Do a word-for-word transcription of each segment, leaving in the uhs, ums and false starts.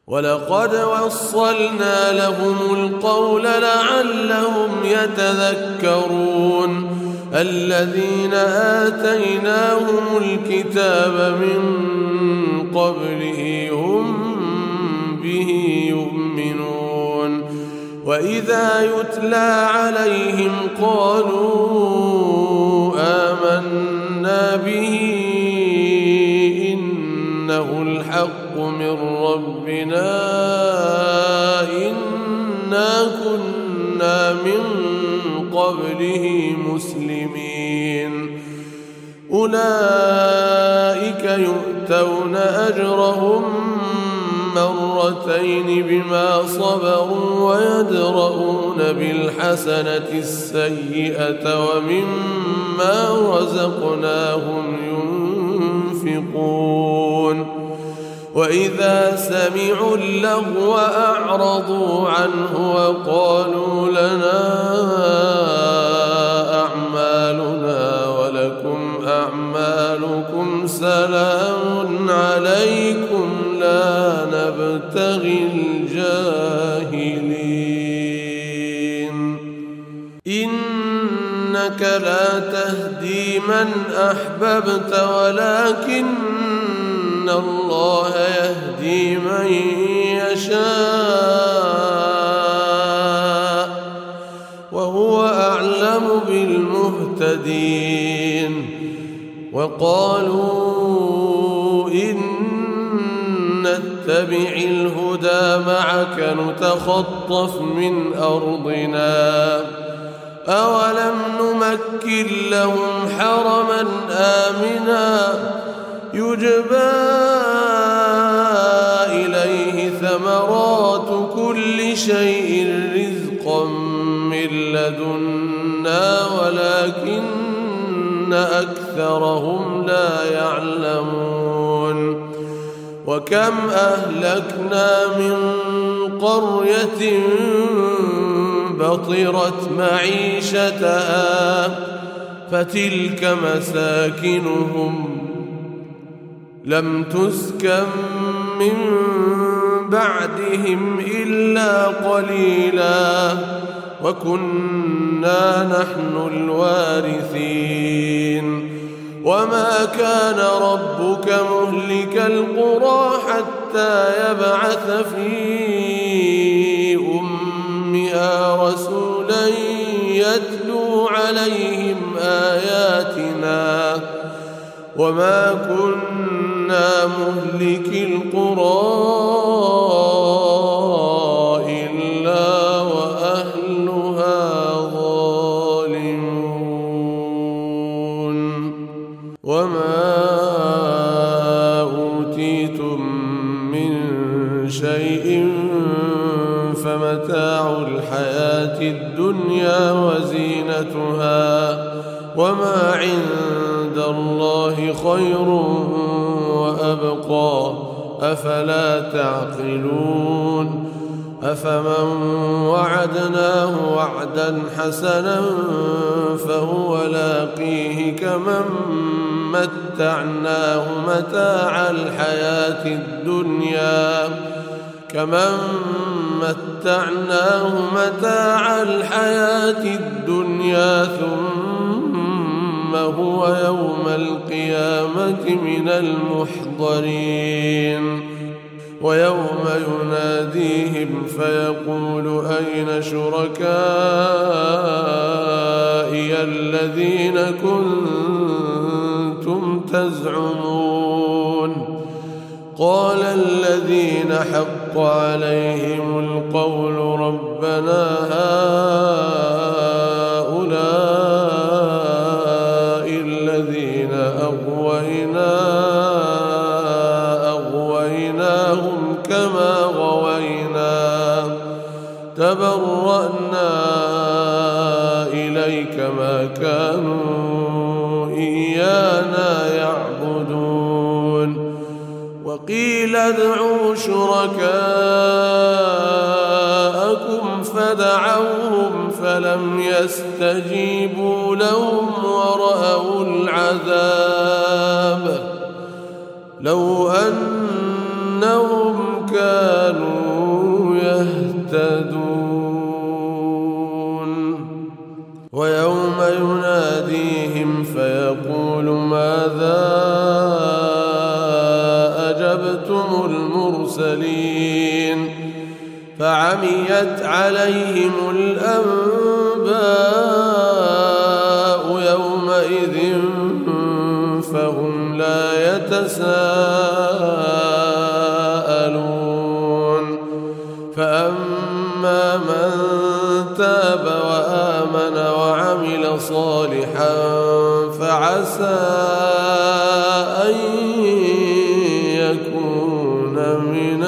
ولقد وصلنا لهم القول لعلهم يتذكرون الذين آتيناهم الكتاب من قبله هم به يؤمنون وإذا يتلى عليهم قالوا آمنا به إنه الحق من ربنا إنا كنا من قبله مسلمين أولئك يؤتون أجرهم مرتين بما صبروا ويدرؤون بالحسنة السيئة ومما رزقناهم ينفقون وإذا سمعوا اللغو أعرضوا عنه وقالوا لنا أعمالنا ولكم أعمالكم سلام عليكم لا نبتغي الجاهلين إنك لا تهدي من أحببت ولكن الله يهدي من يشاء وهو أعلم بالمهتدين وقالوا إن نتبع الهدى معك نتخطف من أرضنا أولم نمكن لهم حرما آمنا يجبى إليه ثمرات كل شيء رزقا من لدنا ولكن أكثرهم لا يعلمون وكم أهلكنا من قرية بطرت معيشتها فتلك مساكنهم لم تسكن من بعدهم إلا قليلا وكنا نحن الوارثين وما كان ربك مهلك القرى حتى يبعث في أمها رسولا يتلو عليهم آياتنا وما كنا مهلك القرى إلا وأهلها ظالمون وما أوتيتم من شيء فمتاع الحياة الدنيا وزينتها وما عند الله خير وأبقى أفلا تعقلون أفمن وعدناه وعدا حسنا فهو لاقيه كمن متعناه متاع الحياة الدنيا كمن متعناه متاع الحياة الدنيا ثم هو يوم القيامة من المحضرين ويوم يناديهم فيقول أين شركائي الذين كنتم تزعمون قال الذين حق عليهم القول ربنا هؤلاء الذين أغوينا أغويناهم كما غوينا تبرأنا إليك ما كانوا إيانا يعبدون وقيل ادعوا شركاءكم فدعوهم فلم يستجيبوا لهم ورأوا العذاب لو أنهم كانوا المرسلين فعميت عليهم الأنباء يومئذ فهم لا يتساءلون فأما من تاب وآمن وعمل صالحا فعسى أن يكون من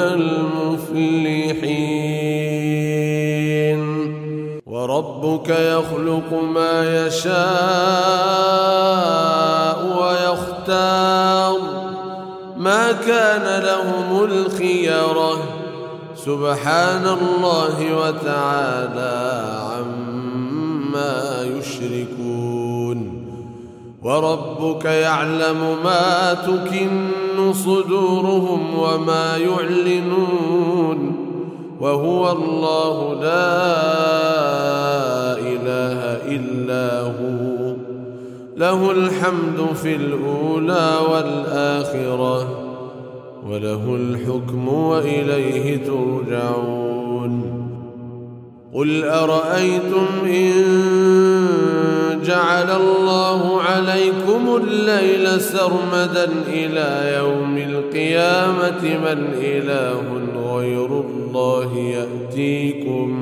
المفلحين وربك يخلق ما يشاء ويختار ما كان لهم الخيرة سبحان الله وتعالى عما يشركون وربك يعلم ما تكن صدورهم وما يعلنون وهو الله لا إله إلا هو له الحمد في الأولى والآخرة وله الحكم وإليه ترجعون قل أرأيتم إن جعل الله عليكم الليل سرمدا إلى يوم القيامة من إله غير الله يأتيكم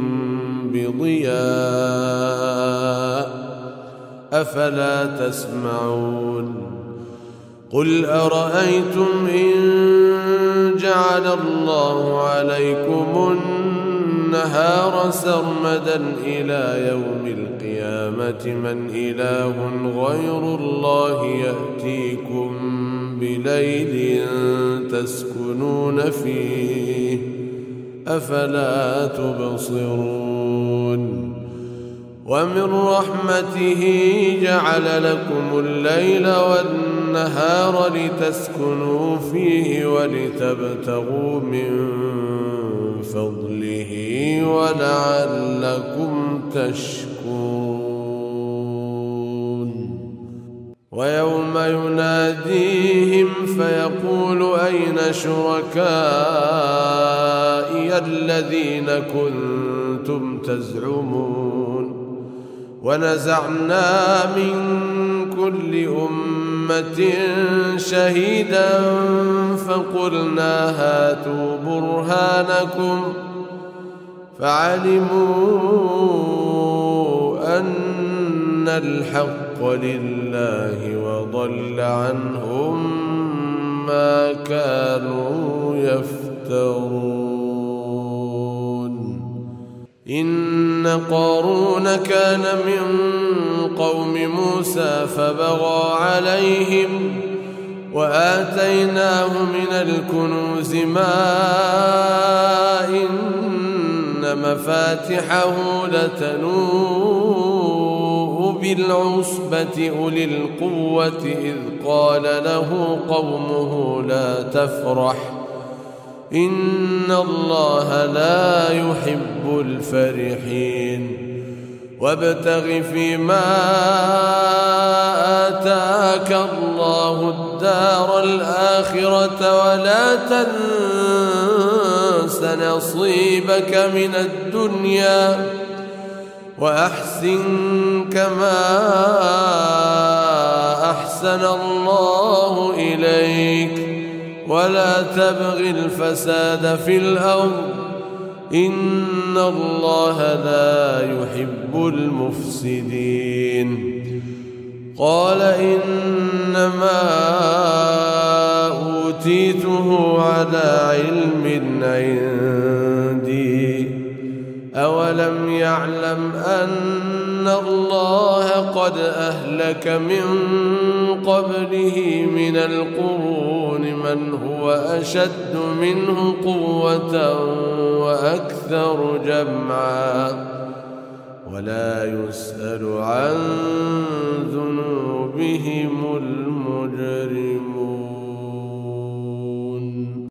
بضياء أفلا تسمعون قل أرأيتم إن جعل الله عليكم النهار سرمدا إلى يوم القيامة من إله غير الله يأتيكم بليل تسكنون فيه أفلا تبصرون ومن رحمته جعل لكم الليل والنهار لتسكنوا فيه ولتبتغوا من فضله ولعلكم تشكرون ويوم يناديهم فيقول أين شركائي الذين كنتم تزعمون ونزعنا من كل أمة شهيدا فقلنا هاتوا برهانكم فعلموا أن الحق لله وضل عنهم ما كانوا يفترون إن قارون كان من قوم موسى فبغى عليهم وآتيناه من الكنوز ما إن مفاتحه لتنوء بالعصبة أولي القوة إذ قال له قومه لا تفرح إن الله لا يحب الفرحين وابتغ فيما آتاك الله الدار الآخرة ولا تنس نصيبك من الدنيا وأحسن كما أحسن الله إليك ولا تبغ الفساد في الأرض إن الله لا يحب المفسدين قال إنما أوتيته على علم عندي أولم يعلم أن الله قد أهلك من قبله من القرون من هو أشد منه قوة وأكثر جمعا ولا يسأل عن ذنوبهم المجرمون